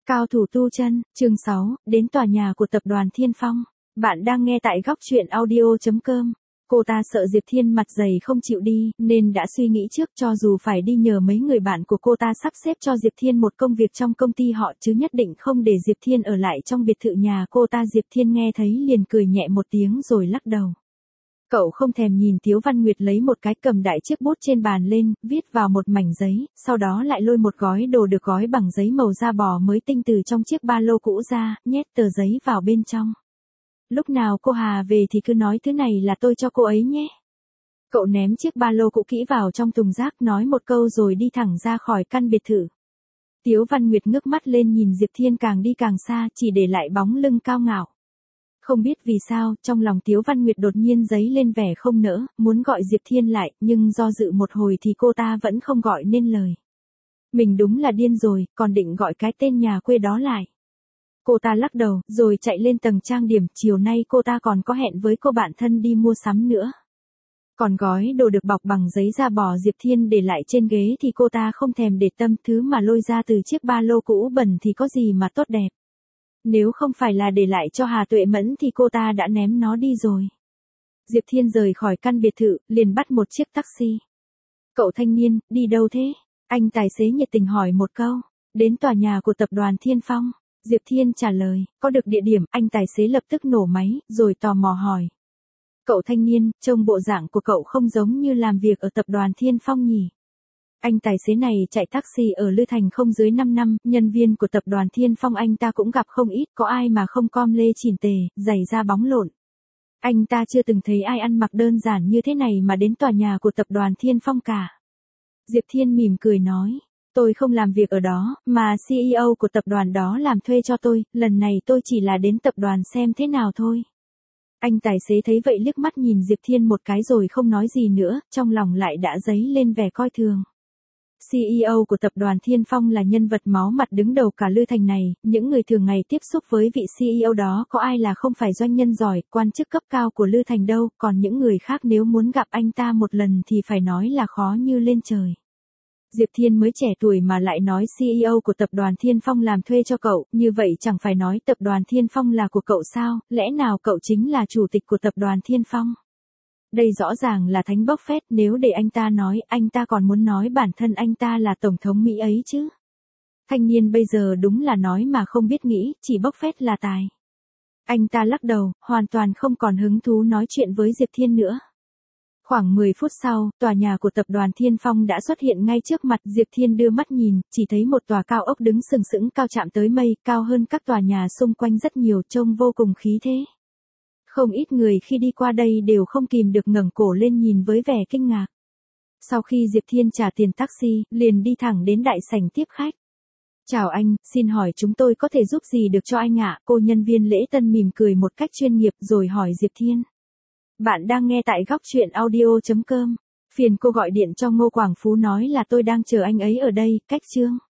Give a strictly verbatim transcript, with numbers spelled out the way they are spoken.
Cao thủ tu chân, chương sáu, đến tòa nhà của tập đoàn Thiên Phong. Bạn đang nghe tại góc truyện audio chấm com. Cô ta sợ Diệp Thiên mặt dày không chịu đi, nên đã suy nghĩ trước cho dù phải đi nhờ mấy người bạn của cô ta sắp xếp cho Diệp Thiên một công việc trong công ty họ chứ nhất định không để Diệp Thiên ở lại trong biệt thự nhà cô ta. Diệp Thiên nghe thấy liền cười nhẹ một tiếng rồi lắc đầu. Cậu không thèm nhìn Tiếu Văn Nguyệt lấy một cái cầm đại chiếc bút trên bàn lên, viết vào một mảnh giấy, sau đó lại lôi một gói đồ được gói bằng giấy màu da bò mới tinh từ trong chiếc ba lô cũ ra, nhét tờ giấy vào bên trong. Lúc nào cô Hà về thì cứ nói thứ này là tôi cho cô ấy nhé. Cậu ném chiếc ba lô cũ kỹ vào trong thùng rác, nói một câu rồi đi thẳng ra khỏi căn biệt thự. Tiếu Văn Nguyệt ngước mắt lên nhìn Diệp Thiên càng đi càng xa, chỉ để lại bóng lưng cao ngạo. Không biết vì sao, trong lòng Tiếu Văn Nguyệt đột nhiên dấy lên vẻ không nỡ, muốn gọi Diệp Thiên lại, nhưng do dự một hồi thì cô ta vẫn không gọi nên lời. Mình đúng là điên rồi, còn định gọi cái tên nhà quê đó lại. Cô ta lắc đầu, rồi chạy lên tầng trang điểm, chiều nay cô ta còn có hẹn với cô bạn thân đi mua sắm nữa. Còn gói đồ được bọc bằng giấy da bò Diệp Thiên để lại trên ghế thì cô ta không thèm để tâm, thứ mà lôi ra từ chiếc ba lô cũ bẩn thì có gì mà tốt đẹp. Nếu không phải là để lại cho Hà Tuệ Mẫn thì cô ta đã ném nó đi rồi. Diệp Thiên rời khỏi căn biệt thự, liền bắt một chiếc taxi. Cậu thanh niên, đi đâu thế? Anh tài xế nhiệt tình hỏi một câu. Đến tòa nhà của tập đoàn Thiên Phong. Diệp Thiên trả lời, có được địa điểm, anh tài xế lập tức nổ máy, rồi tò mò hỏi. Cậu thanh niên, trông bộ dạng của cậu không giống như làm việc ở tập đoàn Thiên Phong nhỉ? Anh tài xế này chạy taxi ở Lư Thành không dưới năm năm, nhân viên của tập đoàn Thiên Phong anh ta cũng gặp không ít, có ai mà không com lê chỉn tề, giày da bóng lộn. Anh ta chưa từng thấy ai ăn mặc đơn giản như thế này mà đến tòa nhà của tập đoàn Thiên Phong cả. Diệp Thiên mỉm cười nói, tôi không làm việc ở đó, mà xê e ô của tập đoàn đó làm thuê cho tôi, lần này tôi chỉ là đến tập đoàn xem thế nào thôi. Anh tài xế thấy vậy liếc mắt nhìn Diệp Thiên một cái rồi không nói gì nữa, trong lòng lại đã dấy lên vẻ coi thường. xê e ô của tập đoàn Thiên Phong là nhân vật máu mặt đứng đầu cả Lư Thành này, những người thường ngày tiếp xúc với vị xê e ô đó có ai là không phải doanh nhân giỏi, quan chức cấp cao của Lư Thành đâu, còn những người khác nếu muốn gặp anh ta một lần thì phải nói là khó như lên trời. Diệp Thiên mới trẻ tuổi mà lại nói xê e ô của tập đoàn Thiên Phong làm thuê cho cậu, như vậy chẳng phải nói tập đoàn Thiên Phong là của cậu sao, lẽ nào cậu chính là chủ tịch của tập đoàn Thiên Phong? Đây rõ ràng là thánh bốc phét, nếu để anh ta nói, anh ta còn muốn nói bản thân anh ta là tổng thống Mỹ ấy chứ. Thanh niên bây giờ đúng là nói mà không biết nghĩ, chỉ bốc phét là tài. Anh ta lắc đầu, hoàn toàn không còn hứng thú nói chuyện với Diệp Thiên nữa. Khoảng mười phút sau, tòa nhà của tập đoàn Thiên Phong đã xuất hiện ngay trước mặt. Diệp Thiên đưa mắt nhìn, chỉ thấy một tòa cao ốc đứng sừng sững cao chạm tới mây, cao hơn các tòa nhà xung quanh rất nhiều, trông vô cùng khí thế. Không ít người khi đi qua đây đều không kìm được ngẩng cổ lên nhìn với vẻ kinh ngạc. Sau khi Diệp Thiên trả tiền taxi, liền đi thẳng đến đại sảnh tiếp khách. Chào anh, xin hỏi chúng tôi có thể giúp gì được cho anh ạ? Cô nhân viên lễ tân mỉm cười một cách chuyên nghiệp rồi hỏi Diệp Thiên. Bạn đang nghe tại góc truyện audio chấm com. Phiền cô gọi điện cho Ngô Quảng Phú nói là tôi đang chờ anh ấy ở đây, cách chương.